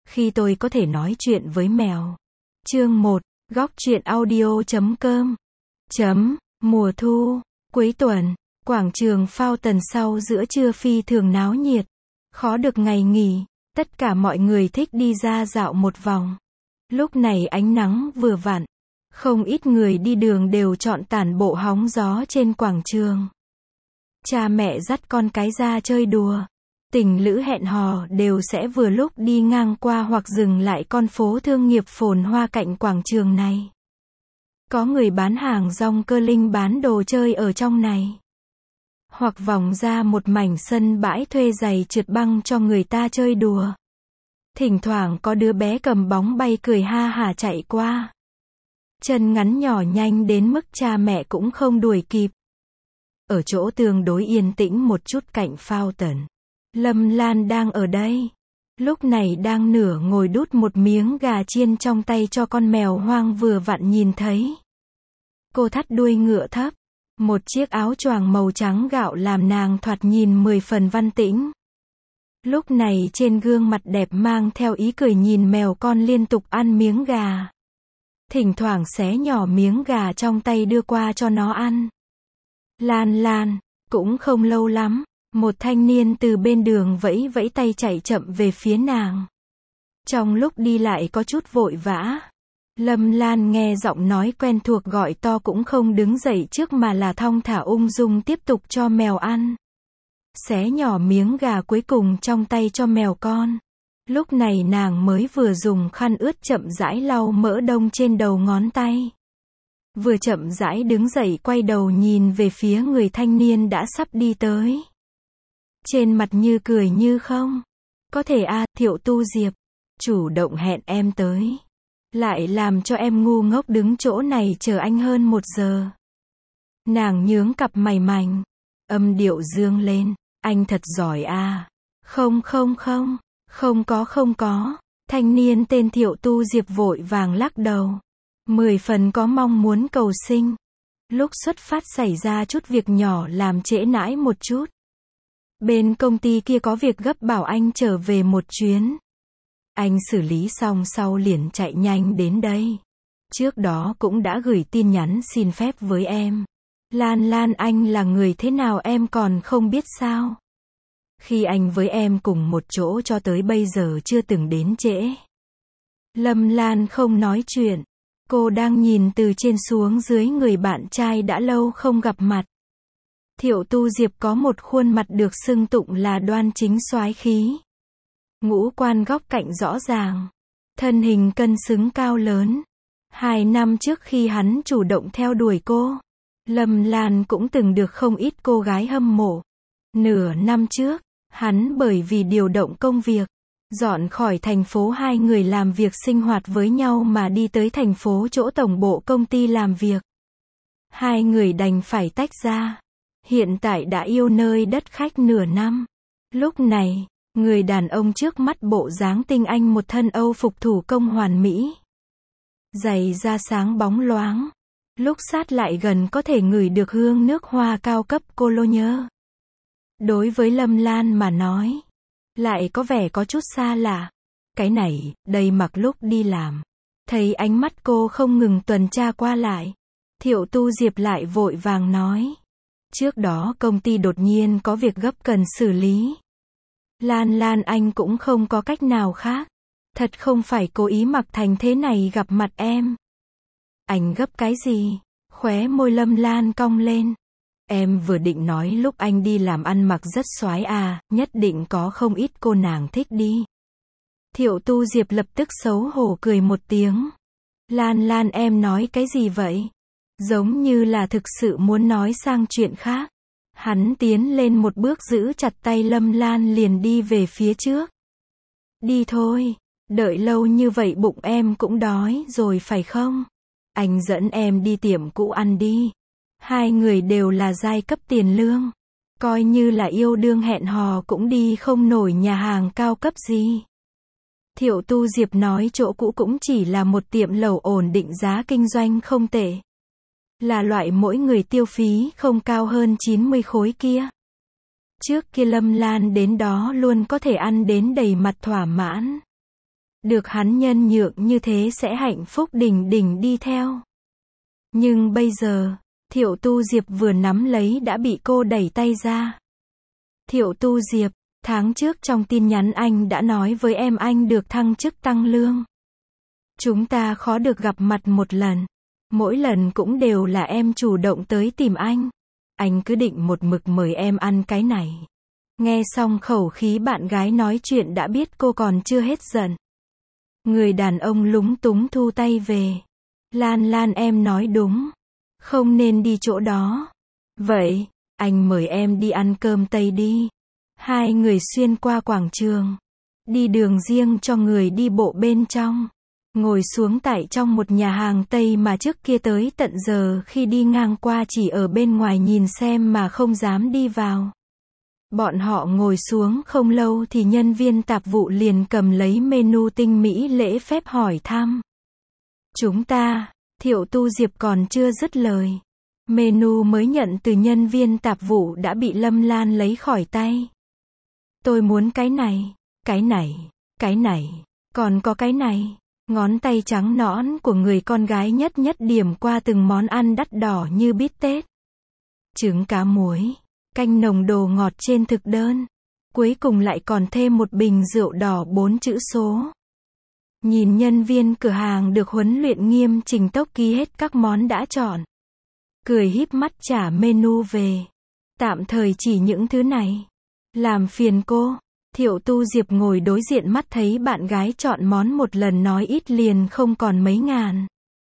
Khi tôi có thể nói chuyện với mèo. Chương 1, góc truyện audio.com. Mùa thu, cuối tuần, quảng trường Fountain sau giữa trưa phi thường náo nhiệt. Khó được ngày nghỉ, tất cả mọi người thích đi ra dạo một vòng. Lúc này ánh nắng vừa vặn, không ít người đi đường đều chọn tản bộ hóng gió trên quảng trường. Cha mẹ dắt con cái ra chơi đùa. Tình lữ hẹn hò đều sẽ vừa lúc đi ngang qua hoặc dừng lại con phố thương nghiệp phồn hoa cạnh quảng trường này. Có người bán hàng rong cơ linh bán đồ chơi ở trong này. Hoặc vòng ra một mảnh sân bãi thuê giày trượt băng cho người ta chơi đùa. Thỉnh thoảng có đứa bé cầm bóng bay cười ha hả chạy qua. Chân ngắn nhỏ nhanh đến mức cha mẹ cũng không đuổi kịp. Ở chỗ tương đối yên tĩnh một chút cạnh Fountain, Lâm Lan đang ở đây. Lúc này đang nửa ngồi đút một miếng gà chiên trong tay cho con mèo hoang vừa vặn nhìn thấy. Cô thắt đuôi ngựa thấp. Một chiếc áo choàng màu trắng gạo làm nàng thoạt nhìn 10 phần văn tĩnh. Lúc này trên gương mặt đẹp mang theo ý cười nhìn mèo con liên tục ăn miếng gà. Thỉnh thoảng xé nhỏ miếng gà trong tay đưa qua cho nó ăn. Lan, cũng không lâu lắm, một thanh niên từ bên đường vẫy vẫy tay chạy chậm về phía nàng. Trong lúc đi lại có chút vội vã. Lâm Lan nghe giọng nói quen thuộc gọi to cũng không đứng dậy trước mà là thong thả ung dung tiếp tục cho mèo ăn. Xé nhỏ miếng gà cuối cùng trong tay cho mèo con. Lúc này nàng mới vừa dùng khăn ướt chậm rãi lau mỡ đông trên đầu ngón tay. Vừa chậm rãi đứng dậy quay đầu nhìn về phía người thanh niên đã sắp đi tới. Trên mặt như cười như không. Có thể Thiệu Tu Diệp. Chủ động hẹn em tới. Lại làm cho em ngu ngốc đứng chỗ này chờ anh hơn 1 giờ. Nàng nhướng cặp mày mảnh. Âm điệu dương lên. Anh thật giỏi Không có. Thanh niên tên Thiệu Tu Diệp vội vàng lắc đầu. 10 phần có mong muốn cầu sinh. Lúc xuất phát xảy ra chút việc nhỏ làm trễ nãi một chút. Bên công ty kia có việc gấp bảo anh trở về một chuyến. Anh xử lý xong sau liền chạy nhanh đến đây. Trước đó cũng đã gửi tin nhắn xin phép với em. Lan anh là người thế nào em còn không biết sao? Khi anh với em cùng một chỗ cho tới bây giờ chưa từng đến trễ. Lâm Lan không nói chuyện. Cô đang nhìn từ trên xuống dưới người bạn trai đã lâu không gặp mặt. Thiệu Tu Diệp có một khuôn mặt được xưng tụng là đoan chính soái khí. Ngũ quan góc cạnh rõ ràng. Thân hình cân xứng cao lớn. 2 năm trước khi hắn chủ động theo đuổi cô, Lâm Lan cũng từng được không ít cô gái hâm mộ. Nửa năm trước, hắn bởi vì điều động công việc, dọn khỏi thành phố hai người làm việc sinh hoạt với nhau mà đi tới thành phố chỗ tổng bộ công ty làm việc. Hai người đành phải tách ra. Hiện tại đã yêu nơi đất khách nửa năm. Lúc này, người đàn ông trước mắt bộ dáng tinh anh một thân Âu phục thủ công hoàn mỹ. Giày da sáng bóng loáng. Lúc sát lại gần có thể ngửi được hương nước hoa cao cấp Cologne. Đối với Lâm Lan mà nói, lại có vẻ có chút xa lạ. Cái này, đây mặc lúc đi làm. Thấy ánh mắt cô không ngừng tuần tra qua lại. Thiệu Tu Diệp lại vội vàng nói. Trước đó công ty đột nhiên có việc gấp cần xử lý. Lan anh cũng không có cách nào khác. Thật không phải cố ý mặc thành thế này gặp mặt em. Anh gấp cái gì? Khóe môi Lâm Lan cong lên. Em vừa định nói lúc anh đi làm ăn mặc rất soái nhất định có không ít cô nàng thích đi. Thiệu Tu Diệp lập tức xấu hổ cười một tiếng. Lan em nói cái gì vậy? Giống như là thực sự muốn nói sang chuyện khác. Hắn tiến lên một bước giữ chặt tay Lâm Lan liền đi về phía trước. Đi thôi, đợi lâu như vậy bụng em cũng đói rồi phải không? Anh dẫn em đi tiệm cũ ăn đi. Hai người đều là giai cấp tiền lương. Coi như là yêu đương hẹn hò cũng đi không nổi nhà hàng cao cấp gì. Thiệu Tu Diệp nói chỗ cũ cũng chỉ là một tiệm lẩu ổn định giá kinh doanh không tệ. Là loại mỗi người tiêu phí không cao hơn 90 khối kia. Trước kia Lâm Lan đến đó luôn có thể ăn đến đầy mặt thỏa mãn. Được hắn nhân nhượng như thế sẽ hạnh phúc đỉnh đỉnh đi theo. Nhưng bây giờ, Thiệu Tu Diệp vừa nắm lấy đã bị cô đẩy tay ra. Thiệu Tu Diệp, tháng trước trong tin nhắn anh đã nói với em anh được thăng chức tăng lương. Chúng ta khó được gặp mặt một lần. Mỗi lần cũng đều là em chủ động tới tìm anh. Anh cứ định một mực mời em ăn cái này. Nghe xong khẩu khí bạn gái nói chuyện đã biết cô còn chưa hết giận. Người đàn ông lúng túng thu tay về. Lan Lan em nói đúng. Không nên đi chỗ đó. Vậy, anh mời em đi ăn cơm Tây đi. Hai người xuyên qua quảng trường. Đi đường riêng cho người đi bộ bên trong. Ngồi xuống tại trong một nhà hàng Tây mà trước kia tới tận giờ khi đi ngang qua chỉ ở bên ngoài nhìn xem mà không dám đi vào. Bọn họ ngồi xuống không lâu thì nhân viên tạp vụ liền cầm lấy menu tinh mỹ lễ phép hỏi thăm. Chúng ta, Thiệu Tu Diệp còn chưa dứt lời. Menu mới nhận từ nhân viên tạp vụ đã bị Lâm Lan lấy khỏi tay. Tôi muốn cái này, cái này, cái này, còn có cái này. Ngón tay trắng nõn của người con gái nhất điểm qua từng món ăn đắt đỏ như bít tết. Trứng cá muối, canh nồng đồ ngọt trên thực đơn. Cuối cùng lại còn thêm một bình rượu đỏ 4 chữ số. Nhìn nhân viên cửa hàng được huấn luyện nghiêm chỉnh tốc ký hết các món đã chọn. Cười híp mắt trả menu về. Tạm thời chỉ những thứ này. Làm phiền cô. Thiệu Tu Diệp ngồi đối diện mắt thấy bạn gái chọn món một lần nói ít liền không còn mấy ngàn.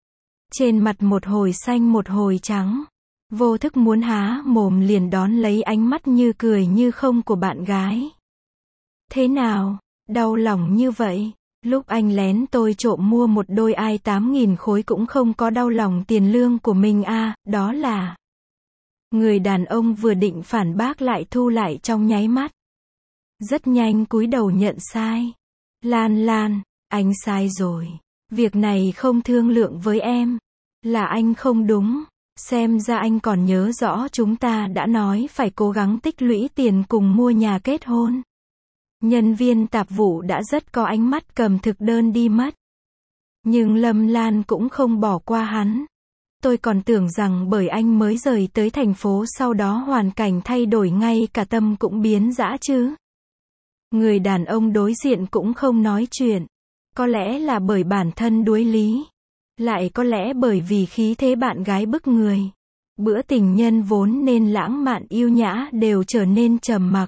Trên mặt một hồi xanh một hồi trắng. Vô thức muốn há mồm liền đón lấy ánh mắt như cười như không của bạn gái. Thế nào, đau lòng như vậy? Lúc anh lén tôi trộm mua một đôi ai 8.000 khối cũng không có đau lòng tiền lương của mình à, đó là... Người đàn ông vừa định phản bác lại thu lại trong nháy mắt. Rất nhanh cúi đầu nhận sai. Lan Lan, anh sai rồi. Việc này không thương lượng với em. Là anh không đúng. Xem ra anh còn nhớ rõ chúng ta đã nói phải cố gắng tích lũy tiền cùng mua nhà kết hôn. Nhân viên tạp vụ đã rất có ánh mắt cầm thực đơn đi mất. Nhưng Lâm Lan cũng không bỏ qua hắn. Tôi còn tưởng rằng bởi anh mới rời tới thành phố sau đó hoàn cảnh thay đổi ngay cả tâm cũng biến dã chứ. Người đàn ông đối diện cũng không nói chuyện. Có lẽ là bởi bản thân đuối lý. Lại có lẽ bởi vì khí thế bạn gái bức người. Bữa tình nhân vốn nên lãng mạn yêu nhã đều trở nên trầm mặc.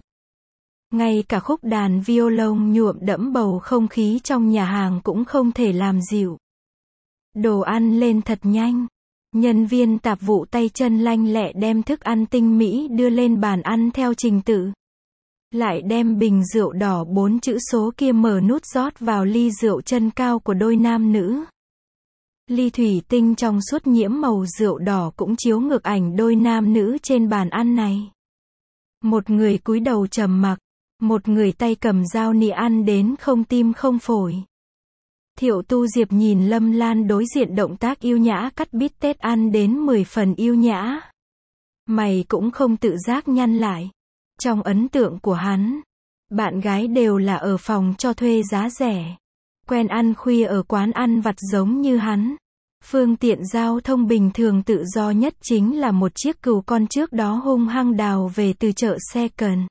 Ngay cả khúc đàn violon nhuộm đẫm bầu không khí trong nhà hàng cũng không thể làm dịu. Đồ ăn lên thật nhanh. Nhân viên tạp vụ tay chân lanh lẹ đem thức ăn tinh mỹ đưa lên bàn ăn theo trình tự. Lại đem bình rượu đỏ 4 chữ số kia mở nút rót vào ly rượu chân cao của đôi nam nữ. Ly thủy tinh trong suốt nhiễm màu rượu đỏ cũng chiếu ngược ảnh đôi nam nữ trên bàn ăn này. Một người cúi đầu trầm mặc, một người tay cầm dao nĩa ăn đến không tim không phổi. Thiệu Tu Diệp nhìn Lâm Lan đối diện động tác yêu nhã cắt bít tết ăn đến 10 phần yêu nhã. Mày cũng không tự giác nhăn lại. Trong ấn tượng của hắn, bạn gái đều là ở phòng cho thuê giá rẻ. Quen ăn khuya ở quán ăn vặt giống như hắn. Phương tiện giao thông bình thường tự do nhất chính là một chiếc cừu con trước đó hung hăng đào về từ chợ xe cần.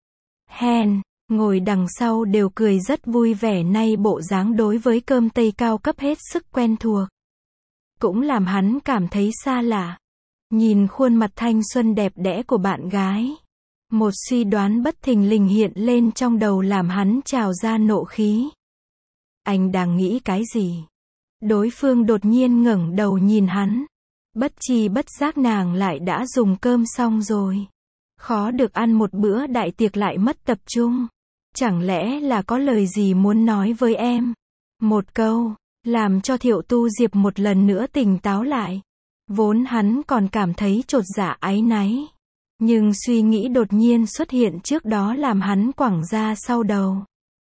Hen, ngồi đằng sau đều cười rất vui vẻ nay bộ dáng đối với cơm Tây cao cấp hết sức quen thuộc. Cũng làm hắn cảm thấy xa lạ. Nhìn khuôn mặt thanh xuân đẹp đẽ của bạn gái. Một suy đoán bất thình lình hiện lên trong đầu làm hắn trào ra nộ khí. Anh đang nghĩ cái gì? Đối phương đột nhiên ngẩng đầu nhìn hắn. Bất tri bất giác nàng lại đã dùng cơm xong rồi. Khó được ăn một bữa đại tiệc lại mất tập trung. Chẳng lẽ là có lời gì muốn nói với em? Một câu, làm cho Thiệu Tu Diệp một lần nữa tỉnh táo lại. Vốn hắn còn cảm thấy chột dạ áy náy. Nhưng suy nghĩ đột nhiên xuất hiện trước đó làm hắn quẳng ra sau đầu.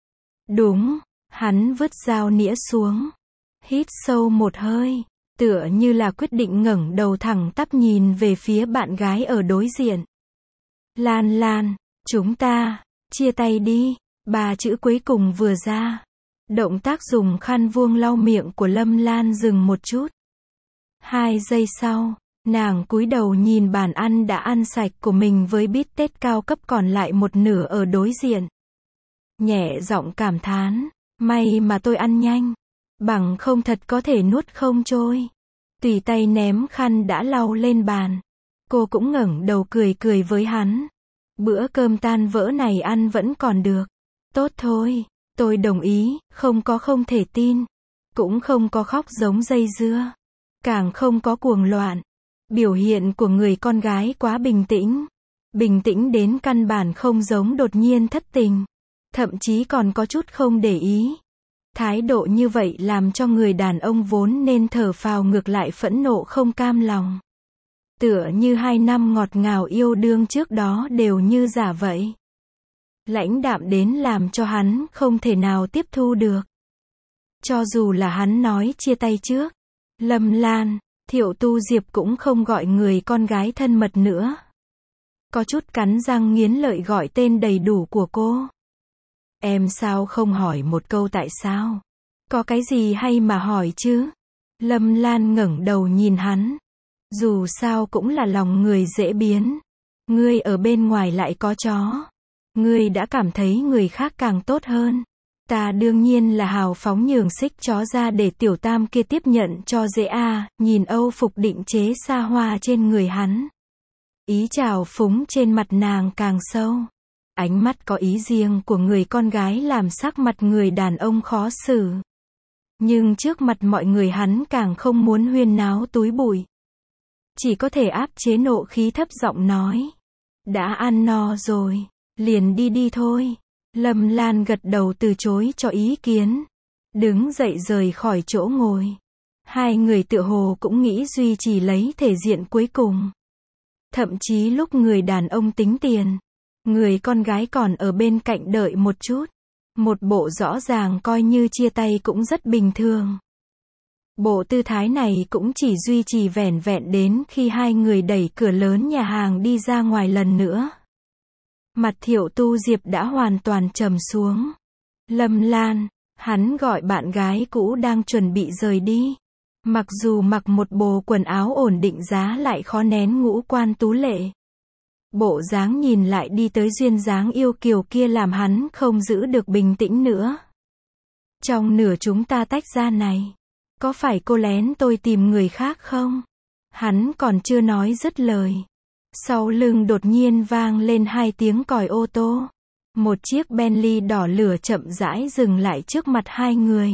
Đúng, hắn vứt dao nĩa xuống. Hít sâu một hơi, tựa như là quyết định ngẩng đầu thẳng tắp nhìn về phía bạn gái ở đối diện. Lan Lan, chúng ta, chia tay đi, 3 chữ cuối cùng vừa ra. Động tác dùng khăn vuông lau miệng của Lâm Lan dừng một chút. 2 giây sau, nàng cúi đầu nhìn bàn ăn đã ăn sạch của mình với bít tết cao cấp còn lại một nửa ở đối diện. Nhẹ giọng cảm thán, may mà tôi ăn nhanh, bằng không thật có thể nuốt không trôi. Tùy tay ném khăn đã lau lên bàn. Cô cũng ngẩng đầu cười cười với hắn. Bữa cơm tan vỡ này ăn vẫn còn được. Tốt thôi, tôi đồng ý, không có không thể tin. Cũng không có khóc giống dây dưa. Càng không có cuồng loạn. Biểu hiện của người con gái quá bình tĩnh. Bình tĩnh đến căn bản không giống đột nhiên thất tình. Thậm chí còn có chút không để ý. Thái độ như vậy làm cho người đàn ông vốn nên thở phào ngược lại phẫn nộ không cam lòng. Tựa như 2 năm ngọt ngào yêu đương trước đó đều như giả vậy. Lãnh đạm đến làm cho hắn không thể nào tiếp thu được. Cho dù là hắn nói chia tay trước. Lâm Lan, Thiệu Tu Diệp cũng không gọi người con gái thân mật nữa. Có chút cắn răng nghiến lợi gọi tên đầy đủ của cô. Em sao không hỏi một câu tại sao? Có cái gì hay mà hỏi chứ? Lâm Lan ngẩng đầu nhìn hắn. Dù sao cũng là lòng người dễ biến. Ngươi ở bên ngoài lại có chó. Ngươi đã cảm thấy người khác càng tốt hơn. Ta đương nhiên là hào phóng nhường xích chó ra để tiểu tam kia tiếp nhận cho dễ a. Nhìn Âu phục định chế xa hoa trên người hắn. Ý trào phúng trên mặt nàng càng sâu. Ánh mắt có ý riêng của người con gái làm sắc mặt người đàn ông khó xử. Nhưng trước mặt mọi người hắn càng không muốn huyên náo túi bụi. Chỉ có thể áp chế nộ khí thấp giọng nói. Đã ăn no rồi, liền đi đi thôi. Lâm Lan gật đầu từ chối cho ý kiến. Đứng dậy rời khỏi chỗ ngồi. Hai người tựa hồ cũng nghĩ duy trì lấy thể diện cuối cùng. Thậm chí lúc người đàn ông tính tiền. Người con gái còn ở bên cạnh đợi một chút. Một bộ rõ ràng coi như chia tay cũng rất bình thường. Bộ tư thái này cũng chỉ duy trì vẻn vẹn đến khi hai người đẩy cửa lớn nhà hàng đi ra ngoài lần nữa. Mặt Thiệu Tu Diệp đã hoàn toàn trầm xuống. Lâm Lan, hắn gọi bạn gái cũ đang chuẩn bị rời đi. Mặc dù mặc một bộ quần áo ổn định giá lại khó nén ngũ quan tú lệ. Bộ dáng nhìn lại đi tới duyên dáng yêu kiều kia làm hắn không giữ được bình tĩnh nữa. Trong nửa chúng ta tách ra này, có phải cô lén tôi tìm người khác không? Hắn còn chưa nói dứt lời. Sau lưng đột nhiên vang lên 2 tiếng còi ô tô. Một chiếc Bentley đỏ lửa chậm rãi dừng lại trước mặt hai người.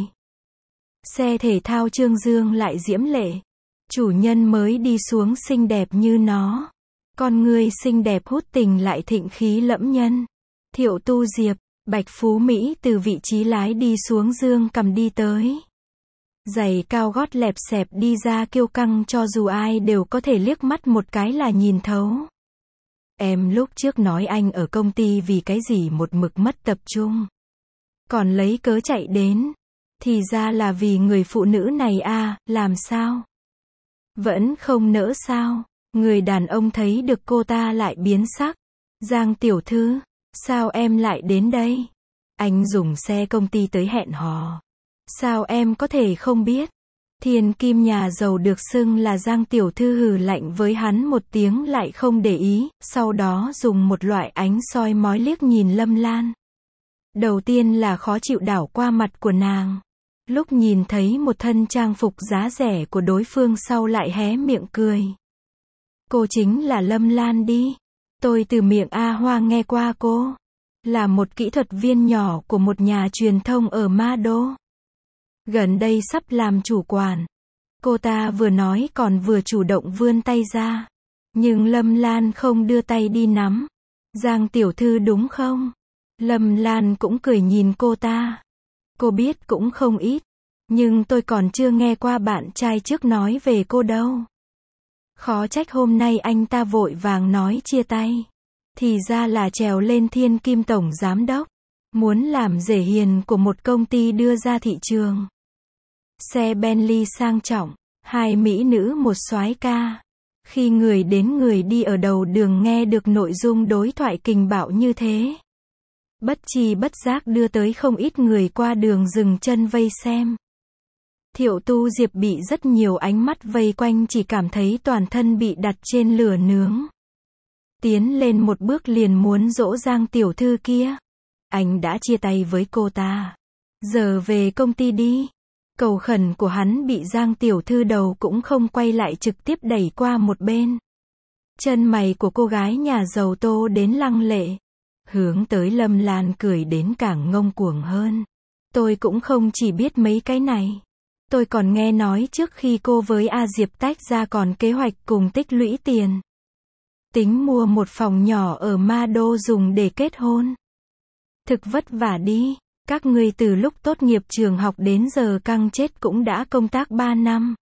Xe thể thao Trương Dương lại diễm lệ. Chủ nhân mới đi xuống xinh đẹp như nó. Con người xinh đẹp hút tình lại thịnh khí lẫm nhân. Thiệu Tu Diệp, Bạch Phú Mỹ từ vị trí lái đi xuống dương cầm đi tới. Giày cao gót lẹp xẹp đi ra kiêu căng cho dù ai đều có thể liếc mắt một cái là nhìn thấu. Em lúc trước nói anh ở công ty vì cái gì một mực mất tập trung. Còn lấy cớ chạy đến. Thì ra là vì người phụ nữ này à, làm sao? Vẫn không nỡ sao? Người đàn ông thấy được cô ta lại biến sắc. Giang tiểu thư, sao em lại đến đây? Anh dùng xe công ty tới hẹn hò. Sao em có thể không biết? Thiên kim nhà giàu được xưng là Giang tiểu thư hừ lạnh với hắn một tiếng lại không để ý, sau đó dùng một loại ánh soi mói liếc nhìn Lâm Lan. Đầu tiên là khó chịu đảo qua mặt của nàng. Lúc nhìn thấy một thân trang phục giá rẻ của đối phương sau lại hé miệng cười. Cô chính là Lâm Lan đi. Tôi từ miệng A Hoa nghe qua cô. Là một kỹ thuật viên nhỏ của một nhà truyền thông ở Ma Đô. Gần đây sắp làm chủ quản. Cô ta vừa nói còn vừa chủ động vươn tay ra. Nhưng Lâm Lan không đưa tay đi nắm. Giang tiểu thư đúng không? Lâm Lan cũng cười nhìn cô ta. Cô biết cũng không ít. Nhưng tôi còn chưa nghe qua bạn trai trước nói về cô đâu. Khó trách hôm nay anh ta vội vàng nói chia tay. Thì ra là trèo lên thiên kim tổng giám đốc. Muốn làm rể hiền của một công ty đưa ra thị trường. Xe Bentley sang trọng. 2 mỹ nữ một soái ca. Khi người đến người đi ở đầu đường nghe được nội dung đối thoại kình bạo như thế. bất tri bất giác đưa tới không ít người qua đường dừng chân vây xem. Thiệu Tu Diệp bị rất nhiều ánh mắt vây quanh, chỉ cảm thấy toàn thân bị đặt trên lửa nướng. Tiến lên một bước liền muốn dỗ Giang tiểu thư kia. Anh đã chia tay với cô ta. Giờ về công ty đi. Cầu khẩn của hắn bị Giang tiểu thư đầu cũng không quay lại trực tiếp đẩy qua một bên. Chân mày của cô gái nhà giàu tô đến lăng lệ. Hướng tới Lâm Lan cười đến càng ngông cuồng hơn. Tôi cũng không chỉ biết mấy cái này. Tôi còn nghe nói trước khi cô với A Diệp tách ra còn kế hoạch cùng tích lũy tiền. Tính mua một phòng nhỏ ở Ma Đô dùng để kết hôn. Thực vất vả đi. Các ngươi từ lúc tốt nghiệp trường học đến giờ căng chết cũng đã công tác 3 năm.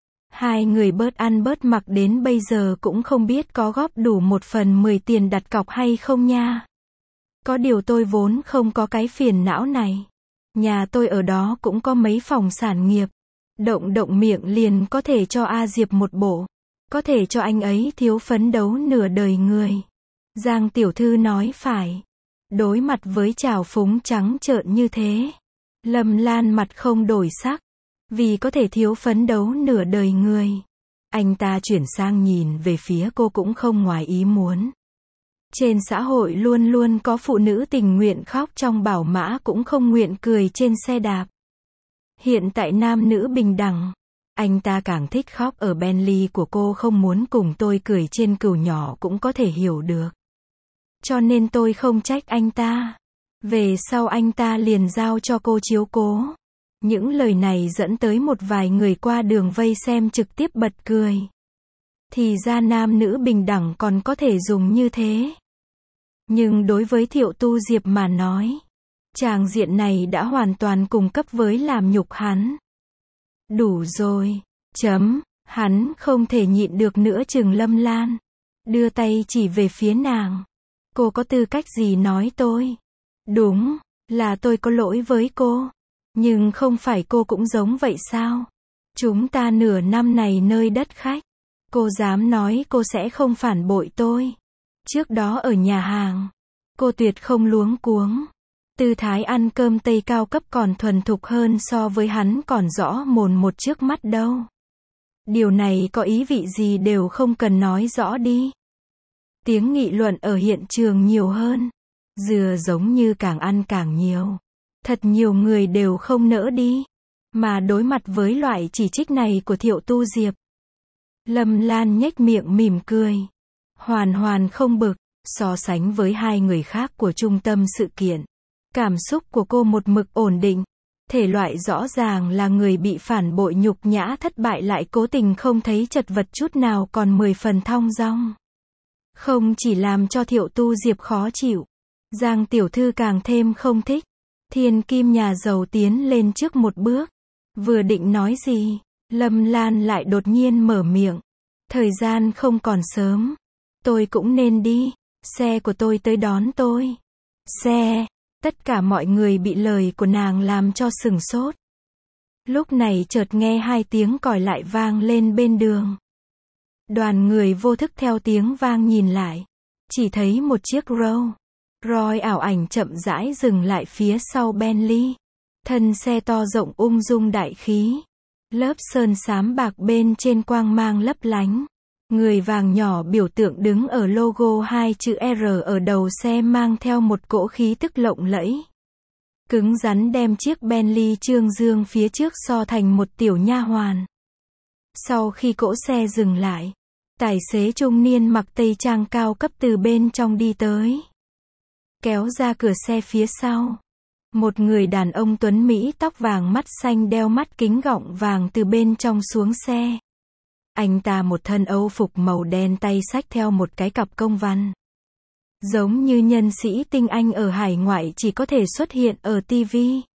Hai người bớt ăn bớt mặc đến bây giờ cũng không biết có góp đủ 1/10 tiền đặt cọc hay không nha. Có điều tôi vốn không có cái phiền não này. Nhà tôi ở đó cũng có mấy phòng sản nghiệp. Động động miệng liền có thể cho A Diệp một bộ. Có thể cho anh ấy thiếu phấn đấu nửa đời người. Giang tiểu thư nói phải. Đối mặt với trào phúng trắng trợn như thế, Lâm Lan mặt không đổi sắc. Vì có thể thiếu phấn đấu nửa đời người. Anh ta chuyển sang nhìn về phía cô cũng không ngoài ý muốn. Trên xã hội luôn luôn có phụ nữ tình nguyện khóc trong bảo mã cũng không nguyện cười trên xe đạp. Hiện tại nam nữ bình đẳng. Anh ta càng thích khóc ở Bentley của cô, không muốn cùng tôi cười trên cừu nhỏ cũng có thể hiểu được. Cho nên tôi không trách anh ta. Về sau anh ta liền giao cho cô chiếu cố. Những lời này dẫn tới một vài người qua đường vây xem trực tiếp bật cười. Thì ra nam nữ bình đẳng còn có thể dùng như thế. Nhưng đối với Thiệu Tu Diệp mà nói, tràng diện này đã hoàn toàn cùng cấp với làm nhục hắn. Đủ rồi. Hắn không thể nhịn được nữa chừng Lâm Lan. Đưa tay chỉ về phía nàng. Cô có tư cách gì nói tôi? Đúng, là tôi có lỗi với cô. Nhưng không phải cô cũng giống vậy sao? Chúng ta nửa năm này nơi đất khách. Cô dám nói cô sẽ không phản bội tôi. Trước đó ở nhà hàng, cô tuyệt không luống cuống. Tư thái ăn cơm Tây cao cấp còn thuần thục hơn so với hắn còn rõ mồn một trước mắt đâu. Điều này có ý vị gì đều không cần nói rõ đi. Tiếng nghị luận ở hiện trường nhiều hơn. Dừa giống như càng ăn càng nhiều. Thật nhiều người đều không nỡ đi. Mà đối mặt với loại chỉ trích này của Thiệu Tu Diệp, Lâm Lan nhếch miệng mỉm cười. Hoàn không bực. So sánh với hai người khác của trung tâm sự kiện, cảm xúc của cô một mực ổn định. Thể loại rõ ràng là người bị phản bội nhục nhã thất bại lại cố tình không thấy chật vật chút nào, còn 10 phần thong dong. Không chỉ làm cho Thiệu Tu Diệp khó chịu, Giang tiểu thư càng thêm không thích. Thiên kim nhà giàu tiến lên trước một bước. Vừa định nói gì, Lâm Lan lại đột nhiên mở miệng. Thời gian không còn sớm. Tôi cũng nên đi. Xe của tôi tới đón tôi. Xe. Tất cả mọi người bị lời của nàng làm cho sửng sốt. Lúc này chợt nghe hai tiếng còi lại vang lên bên đường. Đoàn người vô thức theo tiếng vang nhìn lại. Chỉ thấy một chiếc Rolls Royce ảo ảnh chậm rãi dừng lại phía sau Bentley. Thân xe to rộng ung dung đại khí. Lớp sơn xám bạc bên trên quang mang lấp lánh. Người vàng nhỏ biểu tượng đứng ở logo 2 chữ R ở đầu xe mang theo một cỗ khí tức lộng lẫy. Cứng rắn đem chiếc Bentley trương dương phía trước so thành một tiểu nha hoàn. Sau khi cỗ xe dừng lại, tài xế trung niên mặc tây trang cao cấp từ bên trong đi tới. Kéo ra cửa xe phía sau. Một người đàn ông tuấn Mỹ tóc vàng mắt xanh đeo mắt kính gọng vàng từ bên trong xuống xe. Anh ta một thân âu phục màu đen, tay xách theo một cái cặp công văn. Giống như nhân sĩ tinh anh ở hải ngoại chỉ có thể xuất hiện ở TV.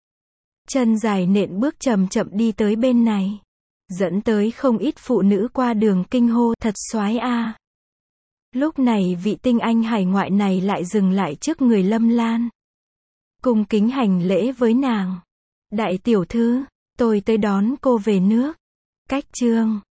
Chân dài nện bước chậm chậm đi tới bên này. Dẫn tới không ít phụ nữ qua đường kinh hô thật soái a. Lúc này vị tinh anh hải ngoại này lại dừng lại trước người Lâm Lan. Cung kính hành lễ với nàng. Đại tiểu thư, tôi tới đón cô về nước. Cách chương